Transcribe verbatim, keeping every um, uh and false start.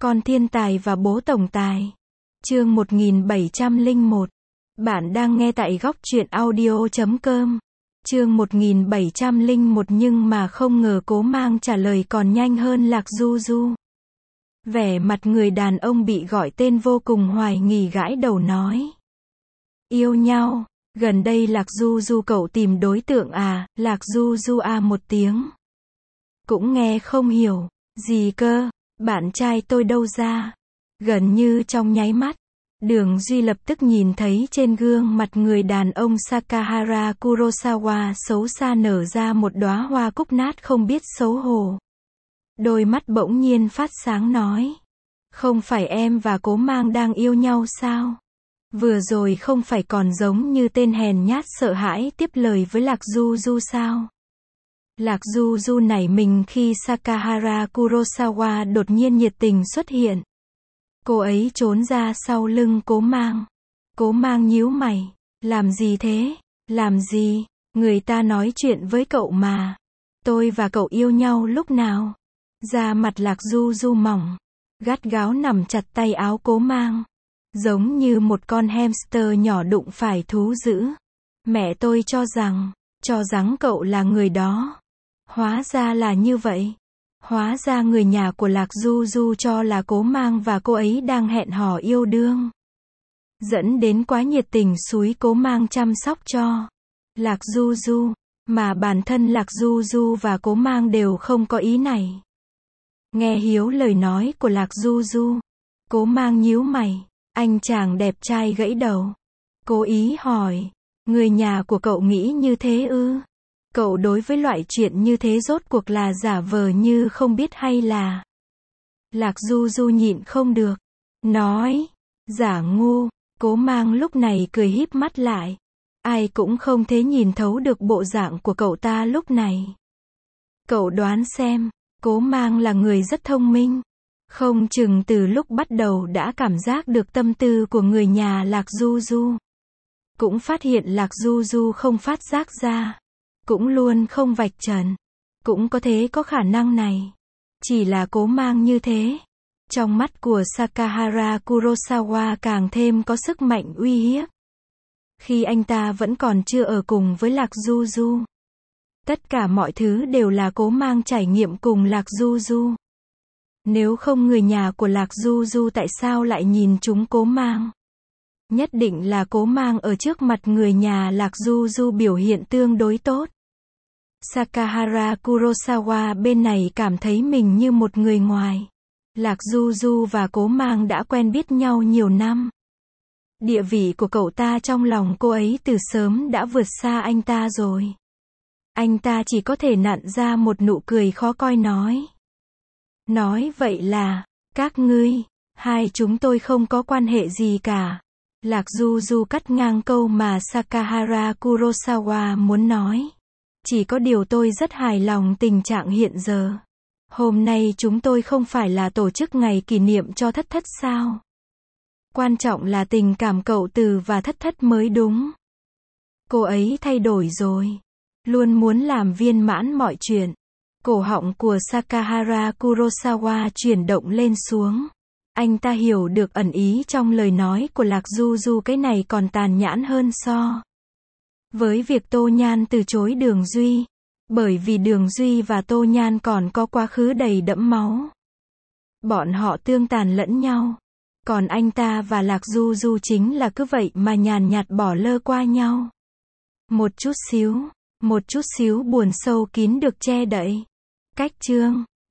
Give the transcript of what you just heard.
Con thiên tài và bố tổng tài. Chương một nghìn bảy trăm lẻ một. Bạn đang nghe tại góc truyện audio chấm com. Chương một nghìn bảy trăm lẻ một nhưng mà không ngờ Cố Mang trả lời còn nhanh hơn Lạc Du Du. Vẻ mặt người đàn ông bị gọi tên vô cùng hoài nghi gãi đầu nói. Yêu nhau, gần đây Lạc Du Du cậu tìm đối tượng à, Lạc Du Du à một tiếng. Cũng nghe không hiểu, gì cơ, bạn trai tôi đâu ra. Gần như trong nháy mắt, Đường Duy lập tức nhìn thấy trên gương mặt người đàn ông Sakahara Kurosawa xấu xa nở ra một đóa hoa cúc nát không biết xấu hổ. Đôi mắt bỗng nhiên phát sáng nói. Không phải em và Cố Mang đang yêu nhau sao? Vừa rồi không phải còn giống như tên hèn nhát sợ hãi tiếp lời với Lạc Du Du sao? Lạc Du Du nảy mình khi Sakahara Kurosawa đột nhiên nhiệt tình xuất hiện. Cô ấy trốn ra sau lưng Cố Mang. Cố Mang nhíu mày. Làm gì thế? Làm gì? Người ta nói chuyện với cậu mà. Tôi và cậu yêu nhau lúc nào? Da mặt Lạc Du Du mỏng, gắt gáo nằm chặt tay áo Cố Mang. Giống như một con hamster nhỏ đụng phải thú dữ. Mẹ tôi cho rằng, cho rằng cậu là người đó. Hóa ra là như vậy. Hóa ra người nhà của Lạc Du Du cho là Cố Mang và cô ấy đang hẹn hò yêu đương. Dẫn đến quá nhiệt tình xúi Cố Mang chăm sóc cho Lạc Du Du, mà bản thân Lạc Du Du và Cố Mang đều không có ý này. Nghe hiếu lời nói của Lạc Du Du, Cố Mang nhíu mày, anh chàng đẹp trai gãy đầu. Cố ý hỏi, người nhà của cậu nghĩ như thế ư? Cậu đối với loại chuyện như thế rốt cuộc là giả vờ như không biết hay là... Lạc Du Du nhịn không được, nói, giả ngu. Cố Mang lúc này cười híp mắt lại. Ai cũng không thể nhìn thấu được bộ dạng của cậu ta lúc này. Cậu đoán xem, Cố Mang là người rất thông minh. Không chừng từ lúc bắt đầu đã cảm giác được tâm tư của người nhà Lạc Du Du. Cũng phát hiện Lạc Du Du không phát giác ra. Cũng luôn không vạch trần. Cũng có thế có khả năng này. Chỉ là Cố Mang như thế. Trong mắt của Sakahara Kurosawa càng thêm có sức mạnh uy hiếp. Khi anh ta vẫn còn chưa ở cùng với Lạc Du Du. Tất cả mọi thứ đều là Cố Mang trải nghiệm cùng Lạc Du Du. Nếu không người nhà của Lạc Du Du tại sao lại nhìn chúng Cố Mang? Nhất định là Cố Mang ở trước mặt người nhà Lạc Du Du biểu hiện tương đối tốt. Sakahara Kurosawa bên này cảm thấy mình như một người ngoài. Lạc Du Du và Cố Mang đã quen biết nhau nhiều năm. Địa vị của cậu ta trong lòng cô ấy từ sớm đã vượt xa anh ta rồi. Anh ta chỉ có thể nặn ra một nụ cười khó coi nói. Nói vậy là, các ngươi, hai chúng tôi không có quan hệ gì cả. Lạc Du Du cắt ngang câu mà Sakahara Kurosawa muốn nói. Chỉ có điều tôi rất hài lòng tình trạng hiện giờ. Hôm nay chúng tôi không phải là tổ chức ngày kỷ niệm cho Thất Thất sao? Quan trọng là tình cảm cậu Từ và Thất Thất mới đúng. Cô ấy thay đổi rồi. Luôn muốn làm viên mãn mọi chuyện. Cổ họng của Sakahara Kurosawa chuyển động lên xuống. Anh ta hiểu được ẩn ý trong lời nói của Lạc Du Du, cái này còn tàn nhẫn hơn so với việc Tô Nhan từ chối Đường Duy. Bởi vì Đường Duy và Tô Nhan còn có quá khứ đầy đẫm máu. Bọn họ tương tàn lẫn nhau. Còn anh ta và Lạc Du Du chính là cứ vậy mà nhàn nhạt bỏ lơ qua nhau. Một chút xíu, một chút xíu buồn sâu kín được che đậy. Cách chương